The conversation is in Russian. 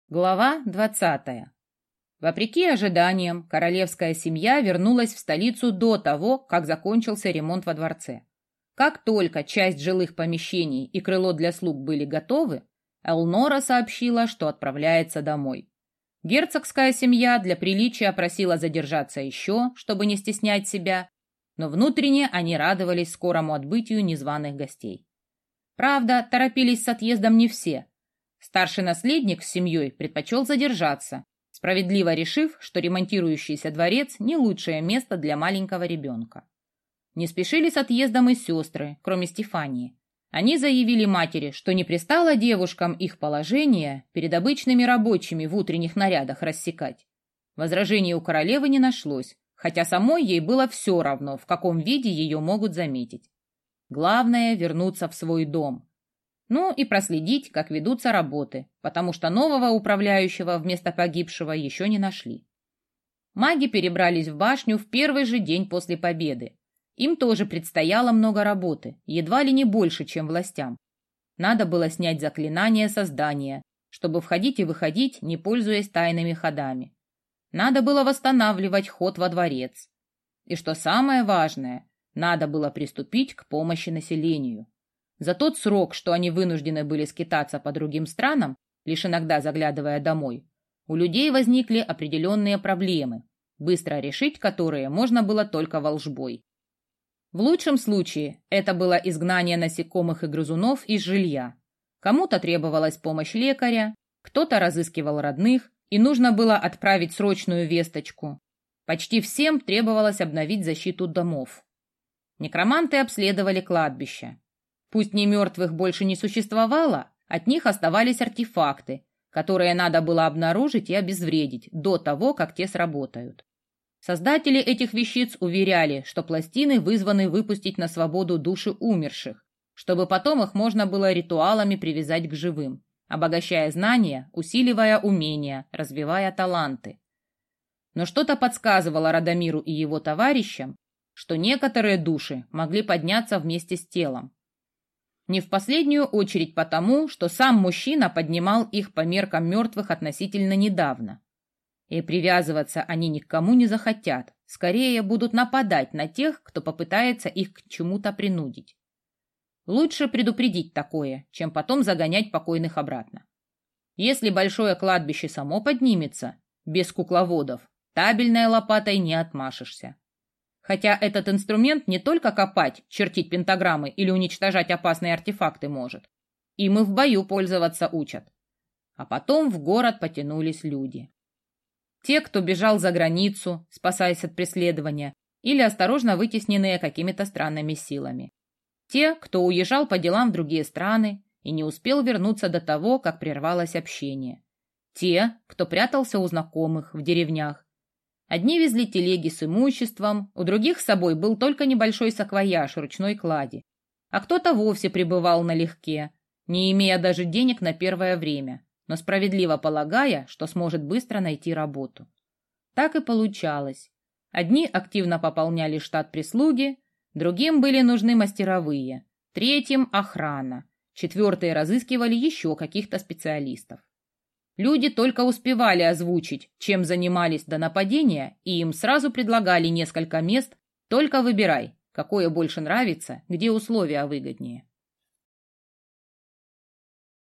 Глава 20. Вопреки ожиданиям, королевская семья вернулась в столицу до того, как закончился ремонт во дворце. Как только часть жилых помещений и крыло для слуг были готовы, Элнора сообщила, что отправляется домой. Герцогская семья для приличия просила задержаться еще, чтобы не стеснять себя, но внутренне они радовались скорому отбытию незваных гостей. Правда, торопились с отъездом не все. Старший наследник с семьей предпочел задержаться, справедливо решив, что ремонтирующийся дворец не лучшее место для маленького ребенка. Не спешили с отъездом и сестры, кроме Стефании. Они заявили матери, что не пристало девушкам их положение перед обычными рабочими в утренних нарядах рассекать. Возражений у королевы не нашлось, хотя самой ей было все равно, в каком виде ее могут заметить. Главное — вернуться в свой дом. Ну и проследить, как ведутся работы, потому что нового управляющего вместо погибшего еще не нашли. Маги перебрались в башню в первый же день после победы. Им тоже предстояло много работы, едва ли не больше, чем властям. Надо было снять заклинание создания, чтобы входить и выходить, не пользуясь тайными ходами. Надо было восстанавливать ход во дворец. И что самое важное, надо было приступить к помощи населению. За тот срок, что они вынуждены были скитаться по другим странам, лишь иногда заглядывая домой, у людей возникли определенные проблемы, быстро решить которые можно было только волшбой. В лучшем случае это было изгнание насекомых и грызунов из жилья. Кому-то требовалась помощь лекаря, кто-то разыскивал родных, и нужно было отправить срочную весточку. Почти всем требовалось обновить защиту домов. Некроманты обследовали кладбище. Пусть не мертвых больше не существовало, от них оставались артефакты, которые надо было обнаружить и обезвредить до того, как те сработают. Создатели этих вещиц уверяли, что пластины вызваны выпустить на свободу души умерших, чтобы потом их можно было ритуалами привязать к живым, обогащая знания, усиливая умения, развивая таланты. Но что-то подсказывало Радомиру и его товарищам, что некоторые души могли подняться вместе с телом. Не в последнюю очередь потому, что сам мужчина поднимал их по меркам мертвых относительно недавно. И привязываться они ни к кому не захотят, скорее будут нападать на тех, кто попытается их к чему-то принудить. Лучше предупредить такое, чем потом загонять покойных обратно. Если большое кладбище само поднимется, без кукловодов, табельной лопатой не отмашешься. Хотя этот инструмент не только копать, чертить пентаграммы или уничтожать опасные артефакты может. Им и в бою пользоваться учат. А потом в город потянулись люди. Те, кто бежал за границу, спасаясь от преследования, или осторожно вытесненные какими-то странными силами. Те, кто уезжал по делам в другие страны и не успел вернуться до того, как прервалось общение. Те, кто прятался у знакомых в деревнях. Одни везли телеги с имуществом, у других с собой был только небольшой саквояж ручной клади, а кто-то вовсе пребывал налегке, не имея даже денег на первое время, но справедливо полагая, что сможет быстро найти работу. Так и получалось. Одни активно пополняли штат прислуги, другим были нужны мастеровые, третьим — охрана, четвертые разыскивали еще каких-то специалистов. Люди только успевали озвучить, чем занимались до нападения, и им сразу предлагали несколько мест, только выбирай, какое больше нравится, где условия выгоднее.